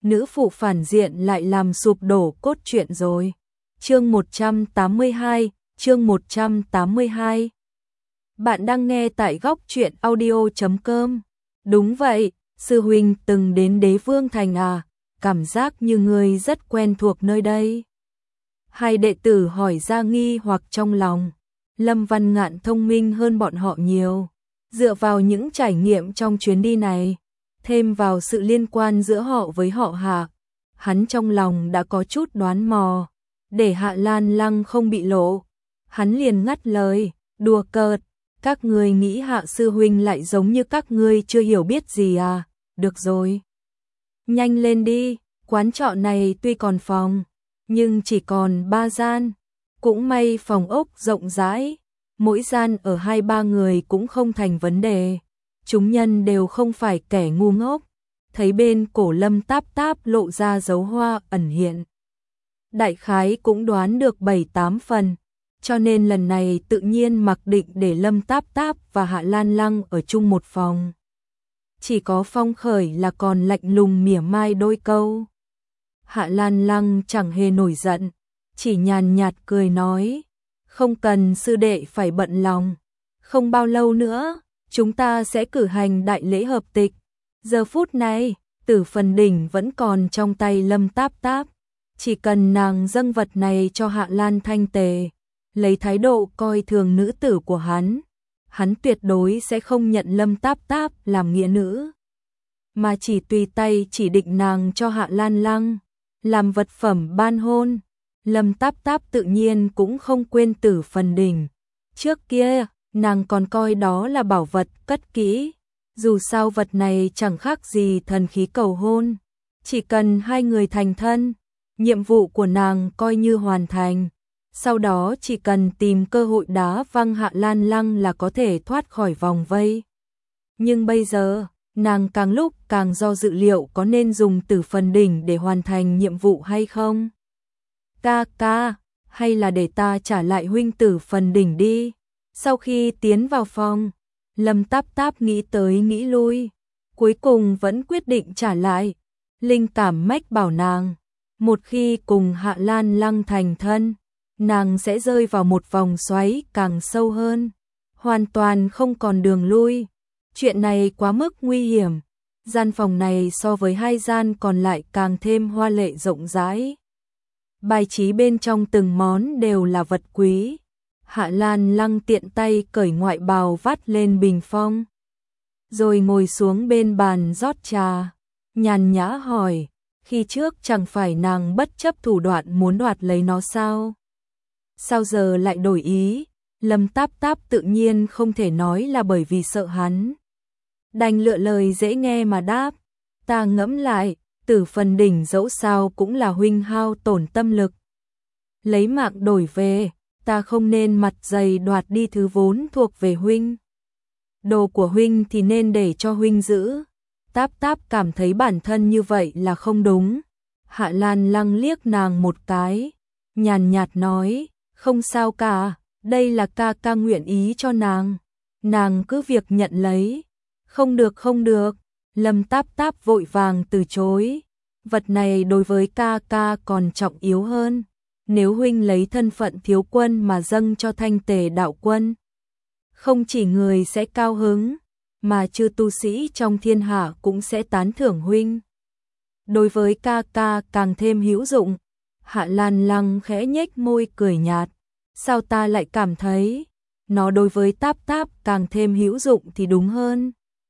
nữ phụ phản diện lại làm sụp đổ cốt truyện rồi. Chương 182, chương 182. Bạn đang nghe tại góc truyện audio.com. Đúng vậy, sư huynh từng đến Đế Vương Thành à, cảm giác như người rất quen thuộc nơi đây. Hai đệ tử hỏi ra nghi hoặc trong lòng. Lâm Văn Ngạn thông minh hơn bọn họ nhiều. Dựa vào những trải nghiệm trong chuyến đi này, thêm vào sự liên quan giữa họ với họ Hạ, hắn trong lòng đã có chút đoán mò. Để Hạ Lan Lăng không bị lộ, hắn liền ngắt lời, đùa cợt, các ngươi nghĩ Hạ sư huynh lại giống như các ngươi chưa hiểu biết gì à, được rồi. Nhanh lên đi, quán trọ này tuy còn phòng, nhưng chỉ còn 3 gian, cũng may phòng ốc rộng rãi, mỗi gian ở 2-3 người cũng không thành vấn đề. Chúng nhân đều không phải kẻ ngu ngốc, thấy bên cổ Lâm Táp Táp lộ ra dấu hoa ẩn hiện. Đại khái cũng đoán được 7-8 phần, cho nên lần này tự nhiên mặc định để Lâm Táp Táp và Hạ Lan Lăng ở chung một phòng. Chỉ có Phong Khởi là còn lạnh lùng mỉa mai đôi câu. Hạ Lan Lăng chẳng hề nổi giận, chỉ nhàn nhạt cười nói, không cần sư đệ phải bận lòng, không bao lâu nữa, chúng ta sẽ cử hành đại lễ hợp tịch. Giờ phút này, Tử Phần Đỉnh vẫn còn trong tay Lâm Táp Táp, chỉ cần nàng dâng vật này cho Hạ Lan Thanh Tề, lấy thái độ coi thường nữ tử của hắn tuyệt đối sẽ không nhận Lâm Táp Táp làm nghĩa nữ, mà chỉ tùy tay chỉ định nàng cho Hạ Lan Lăng làm vật phẩm ban hôn. Lâm Táp Táp tự nhiên cũng không quên Tử Phần Đỉnh. Trước kia, nàng còn coi đó là bảo vật cất kỹ. Dù sao vật này chẳng khác gì thần khí cầu hôn. Chỉ cần hai người thành thân, nhiệm vụ của nàng coi như hoàn thành. Sau đó chỉ cần tìm cơ hội đá văng Hạ Lan Lăng là có thể thoát khỏi vòng vây. Nhưng bây giờ, nàng càng lúc càng do dự liệu có nên dùng Tử Phần Đỉnh để hoàn thành nhiệm vụ hay không. Ca, hay là để ta trả lại huynh Tử Phần Đỉnh đi. Sau khi tiến vào phòng, Lâm Táp Táp nghĩ tới nghĩ lui, cuối cùng vẫn quyết định trả lại. Linh cảm mách bảo nàng, một khi cùng Hạ Lan Lăng thành thân, nàng sẽ rơi vào một vòng xoáy càng sâu hơn, hoàn toàn không còn đường lui. Chuyện này quá mức nguy hiểm. Gian phòng này so với 2 gian còn lại càng thêm hoa lệ rộng rãi. Bài trí bên trong từng món đều là vật quý. Hạ Lan Lăng tiện tay cởi ngoại bào vắt lên bình phong, rồi ngồi xuống bên bàn rót trà, nhàn nhã hỏi, khi trước chẳng phải nàng bất chấp thủ đoạn muốn đoạt lấy nó sao? Sao giờ lại đổi ý? Lâm Táp Táp tự nhiên không thể nói là bởi vì sợ hắn, đành lựa lời dễ nghe mà đáp, ta ngẫm lại, Tử Phần Đỉnh dẫu sao cũng là huynh hao tổn tâm lực lấy mạng đổi về, ta không nên mặt dày đoạt đi thứ vốn thuộc về huynh. Đồ của huynh thì nên để cho huynh giữ. Táp Táp cảm thấy bản thân như vậy là không đúng. Hạ Lan Lăng liếc nàng một cái, nhàn nhạt nói, không sao cả, đây là ca nguyện ý cho nàng cứ việc nhận lấy. Không được, Lâm Táp Táp vội vàng từ chối, vật này đối với ca còn trọng yếu hơn. Nếu huynh lấy thân phận thiếu quân mà dâng cho Thanh Tề đạo quân, không chỉ người sẽ cao hứng, mà chư tu sĩ trong thiên hạ cũng sẽ tán thưởng huynh. Đối với ca càng thêm hữu dụng. Hạ Lan Lăng khẽ nhếch môi cười nhạt, sao ta lại cảm thấy nó đối với Táp Táp càng thêm hữu dụng thì đúng hơn.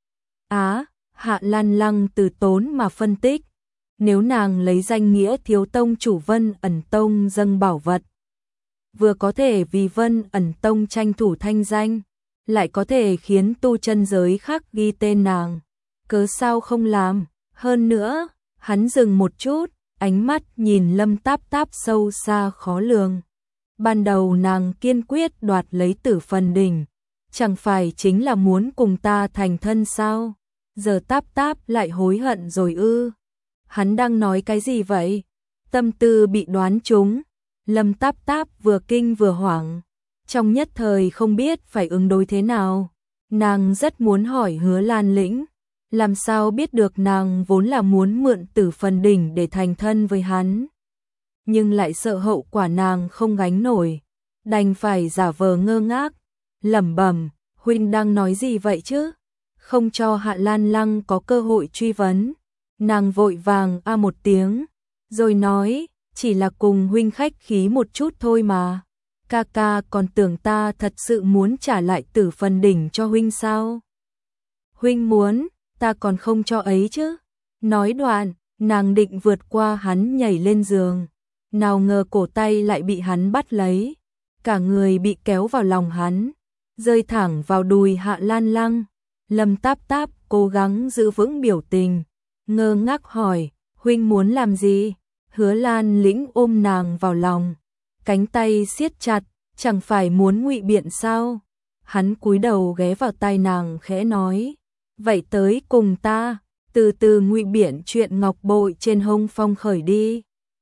Hạ Lan Lăng từ tốn mà phân tích, nếu nàng lấy danh nghĩa thiếu tông chủ Vân Ẩn Tông dâng bảo vật, vừa có thể vì Vân Ẩn Tông tranh thủ thanh danh, lại có thể khiến tu chân giới khác ghi tên nàng, cớ sao không làm? Hơn nữa, hắn dừng một chút, ánh mắt nhìn Lâm Táp Táp sâu xa khó lường. Ban đầu nàng kiên quyết đoạt lấy Tử Phần Đỉnh, chẳng phải chính là muốn cùng ta thành thân sao? Giờ Táp Táp lại hối hận rồi ư? Hắn đang nói cái gì vậy? Tâm tư bị đoán trúng, Lâm Táp Táp vừa kinh vừa hoảng, trong nhất thời không biết phải ứng đối thế nào. Nàng rất muốn hỏi Hứa Lan Lĩnh, làm sao biết được nàng vốn là muốn mượn Tử Phần Đỉnh để thành thân với hắn. Nhưng lại sợ hậu quả nàng không gánh nổi, đành phải giả vờ ngơ ngác, lẩm bẩm, huynh đang nói gì vậy chứ? Không cho Hạ Lan Lăng có cơ hội truy vấn. Nàng vội vàng một tiếng, rồi nói, chỉ là cùng huynh khách khí một chút thôi mà. Ca ca còn tưởng ta thật sự muốn trả lại Tử Phần Đỉnh cho huynh sao? Huynh muốn, ta còn không cho ấy chứ. Nói đoạn, nàng định vượt qua hắn nhảy lên giường. Nào ngờ cổ tay lại bị hắn bắt lấy. Cả người bị kéo vào lòng hắn, rơi thẳng vào đùi Hạ Lan Lăng. Lâm Táp Táp cố gắng giữ vững biểu tình, ngơ ngác hỏi, huynh muốn làm gì? Hứa Lan Lĩnh ôm nàng vào lòng, cánh tay siết chặt, chẳng phải muốn ngụy biện sao? Hắn cúi đầu ghé vào tai nàng khẽ nói, vậy tới cùng ta, từ từ ngụy biện chuyện ngọc bội trên hông Phong Khởi đi.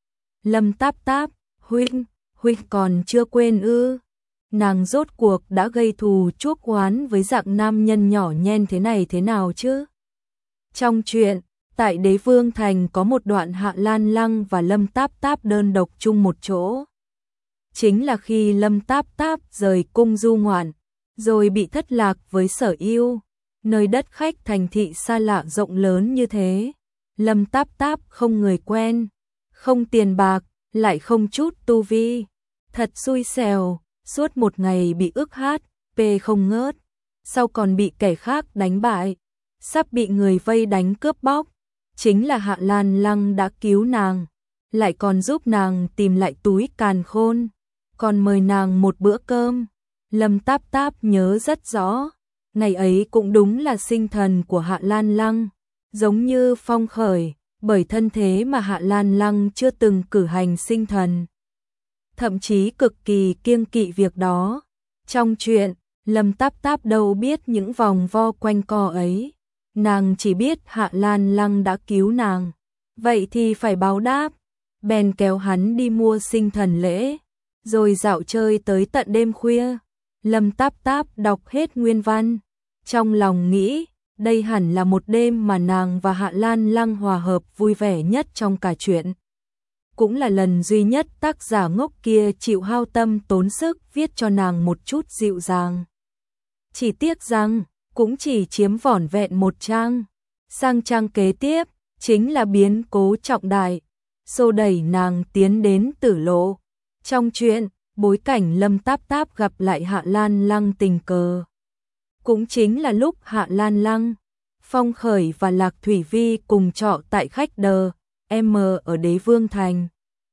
Lâm Táp Táp, huynh còn chưa quên ư? Nàng rốt cuộc đã gây thù chuốc oán với dạng nam nhân nhỏ nhen thế này thế nào chứ? Trong truyện, tại Đế Vương Thành có một đoạn Hạ Lan Lăng và Lâm Táp Táp đơn độc chung một chỗ. Chính là khi Lâm Táp Táp rời cung du ngoạn, rồi bị thất lạc với Sở Yêu, nơi đất khách thành thị xa lạ rộng lớn như thế. Lâm Táp Táp không người quen, không tiền bạc, lại không chút tu vi. Thật xui xẻo, suốt một ngày bị ức hát, không ngớt, sau còn bị kẻ khác đánh bại, sắp bị người vây đánh cướp bóc. Chính là Hạ Lan Lăng đã cứu nàng, lại còn giúp nàng tìm lại túi càn khôn, còn mời nàng một bữa cơm. Lâm Táp Táp nhớ rất rõ, ngày ấy cũng đúng là sinh thần của Hạ Lan Lăng, giống như Phong Khởi, bởi thân thế mà Hạ Lan Lăng chưa từng cử hành sinh thần, thậm chí cực kỳ kiêng kỵ việc đó. Trong truyện, Lâm Táp Táp đâu biết những vòng vo quanh co ấy, nàng chỉ biết Hạ Lan Lăng đã cứu nàng, vậy thì phải báo đáp, bèn kéo hắn đi mua sinh thần lễ, rồi dạo chơi tới tận đêm khuya. Lâm Táp Táp đọc hết nguyên văn, trong lòng nghĩ, đây hẳn là một đêm mà nàng và Hạ Lan Lăng hòa hợp vui vẻ nhất trong cả truyện. Cũng là lần duy nhất tác giả ngốc kia chịu hao tâm tốn sức viết cho nàng một chút dịu dàng. Chỉ tiếc rằng, cũng chỉ chiếm vỏn vẹn một trang. Sang trang kế tiếp, chính là biến cố trọng đại, xô đẩy nàng tiến đến tử lộ. Trong truyện, bối cảnh Lâm Táp Táp gặp lại Hạ Lan Lăng tình cờ. Cũng chính là lúc Hạ Lan Lăng, Phong Khởi và Lạc Thủy Vi cùng trọ tại khách đờ M ở Đế Vương Thành.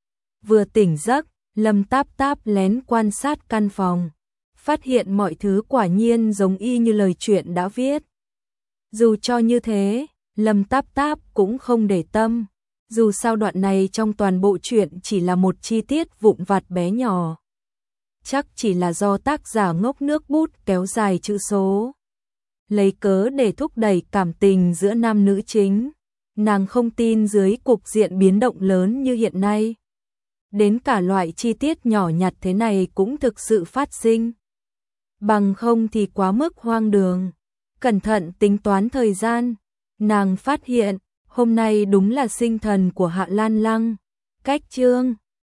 Vừa tỉnh giấc, Lâm Táp Táp lén quan sát căn phòng, phát hiện mọi thứ quả nhiên giống y như lời chuyện đã viết. Dù cho như thế, Lâm Táp Táp cũng không để tâm, dù sao đoạn này trong toàn bộ truyện chỉ là một chi tiết vụn vặt bé nhỏ. Chắc chỉ là do tác giả ngốc nước bút kéo dài chữ số, lấy cớ để thúc đẩy cảm tình giữa nam nữ chính. Nàng không tin dưới cục diện biến động lớn như hiện nay, đến cả loại chi tiết nhỏ nhặt thế này cũng thực sự phát sinh. Bằng không thì quá mức hoang đường. Cẩn thận tính toán thời gian, nàng phát hiện hôm nay đúng là sinh thần của Hạ Lan Lăng, cách chương